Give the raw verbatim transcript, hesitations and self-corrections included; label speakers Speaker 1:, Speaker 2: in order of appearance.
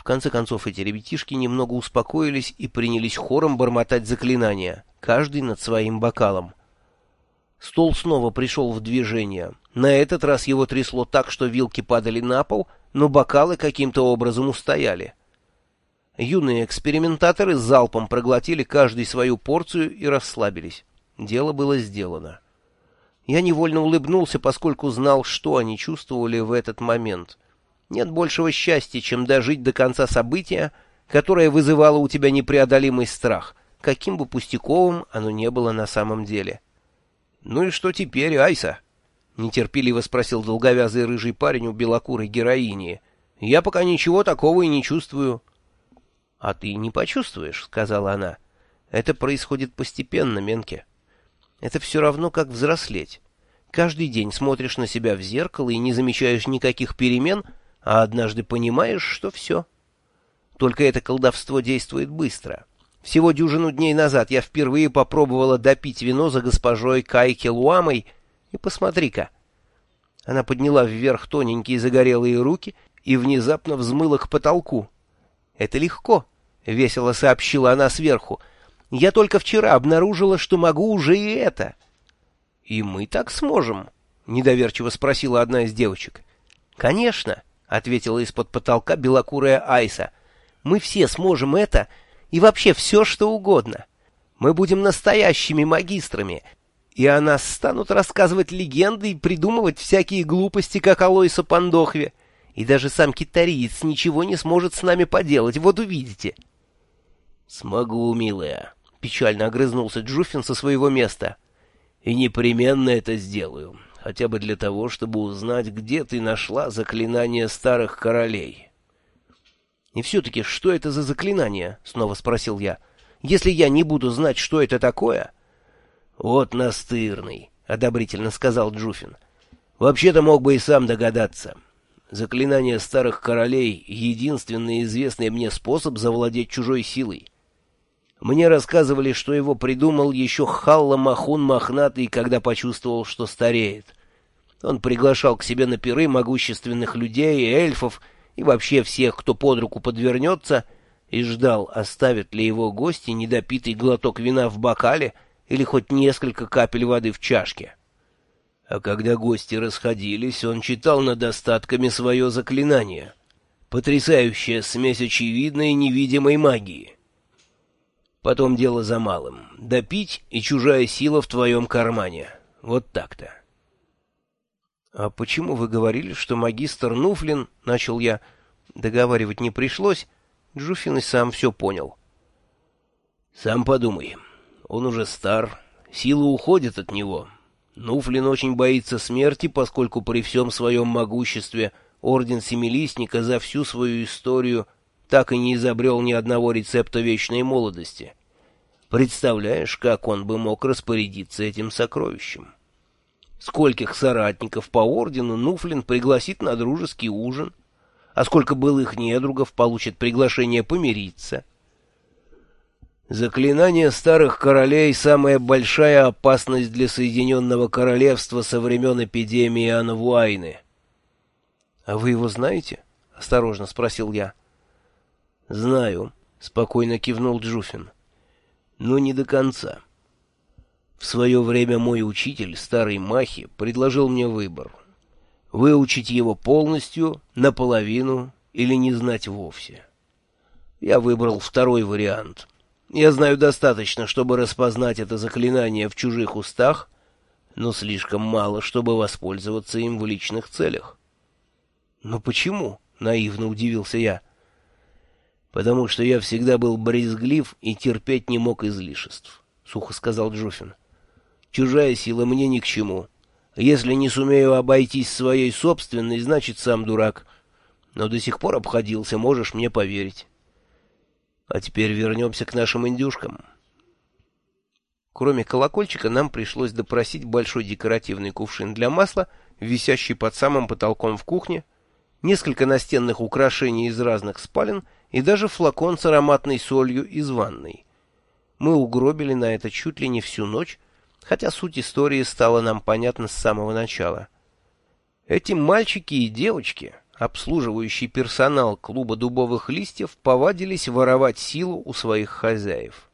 Speaker 1: В конце концов эти ребятишки немного успокоились и принялись хором бормотать заклинания, каждый над своим бокалом. Стол снова пришел в движение. На этот раз его трясло так, что вилки падали на пол, но бокалы каким-то образом устояли. Юные экспериментаторы залпом проглотили каждый свою порцию и расслабились. Дело было сделано. Я невольно улыбнулся, поскольку знал, что они чувствовали в этот момент. Нет большего счастья, чем дожить до конца события, которое вызывало у тебя непреодолимый страх, каким бы пустяковым оно не было на самом деле. «Ну и что теперь, Айса?» — нетерпеливо спросил долговязый рыжий парень у белокурой героини. «Я пока ничего такого и не чувствую». «А ты не почувствуешь», — сказала она. «Это происходит постепенно, Менке. Это все равно, как взрослеть. Каждый день смотришь на себя в зеркало и не замечаешь никаких перемен, а однажды понимаешь, что все. Только это колдовство действует быстро. Всего дюжину дней назад я впервые попробовала допить вино за госпожой Кайки Луамой, и посмотри-ка». Она подняла вверх тоненькие загорелые руки и внезапно взмыла к потолку. «Это легко», — весело сообщила она сверху. «Я только вчера обнаружила, что могу уже и это». «И мы так сможем?» — недоверчиво спросила одна из девочек. «Конечно», — ответила из-под потолка белокурая Айса. «Мы все сможем это и вообще все, что угодно. Мы будем настоящими магистрами, и о нас станут рассказывать легенды и придумывать всякие глупости, как о Лойса Пандохве. И даже сам китариец ничего не сможет с нами поделать, вот увидите». «Смогу, милая», — печально огрызнулся Джуффин со своего места. «И непременно это сделаю, хотя бы для того, чтобы узнать, где ты нашла заклинание старых королей». «И все-таки, что это за заклинание?» — снова спросил я. «Если я не буду знать, что это такое...» «Вот настырный», — одобрительно сказал Джуффин. «Вообще-то мог бы и сам догадаться. Заклинание старых королей — единственный известный мне способ завладеть чужой силой. Мне рассказывали, что его придумал еще Халла Махун Мохнатый, когда почувствовал, что стареет. Он приглашал к себе на пиры могущественных людей, эльфов и вообще всех, кто под руку подвернется, и ждал, оставят ли его гости недопитый глоток вина в бокале или хоть несколько капель воды в чашке. А когда гости расходились, он читал над остатками свое заклинание. Потрясающая смесь очевидной и невидимой магии. Потом дело за малым. Допить, и чужая сила в твоем кармане. Вот так-то. — А почему вы говорили, что магистр Нуфлин, — начал я, — договаривать не пришлось, Джуффин и сам все понял. — Сам подумай. Он уже стар, сила уходит от него. Нуфлин очень боится смерти, поскольку при всем своем могуществе Орден Семилистника за всю свою историю так и не изобрел ни одного рецепта вечной молодости. Представляешь, как он бы мог распорядиться этим сокровищем? Скольких соратников по ордену Нуфлин пригласит на дружеский ужин, а сколько былых недругов получит приглашение помириться? Заклинание старых королей — самая большая опасность для Соединенного Королевства со времен эпидемии Анвуайны. — А вы его знаете? — осторожно спросил я. — Знаю, — спокойно кивнул Джуффин. — Но не до конца. В свое время мой учитель, старый Махи, предложил мне выбор. Выучить его полностью, наполовину или не знать вовсе. Я выбрал второй вариант. Я знаю достаточно, чтобы распознать это заклинание в чужих устах, но слишком мало, чтобы воспользоваться им в личных целях. — Но почему? — наивно удивился я. — Потому что я всегда был брезглив и терпеть не мог излишеств, — сухо сказал Джуффин. — Чужая сила мне ни к чему. Если не сумею обойтись своей собственной, значит, сам дурак. Но до сих пор обходился, можешь мне поверить. А теперь вернемся к нашим индюшкам. Кроме колокольчика, нам пришлось допросить большой декоративный кувшин для масла, висящий под самым потолком в кухне, несколько настенных украшений из разных спален и даже флакон с ароматной солью из ванной. Мы угробили на это чуть ли не всю ночь, хотя суть истории стала нам понятна с самого начала. Эти мальчики и девочки, Обслуживающий персонал клуба дубовых листьев повадились воровать силу у своих хозяев.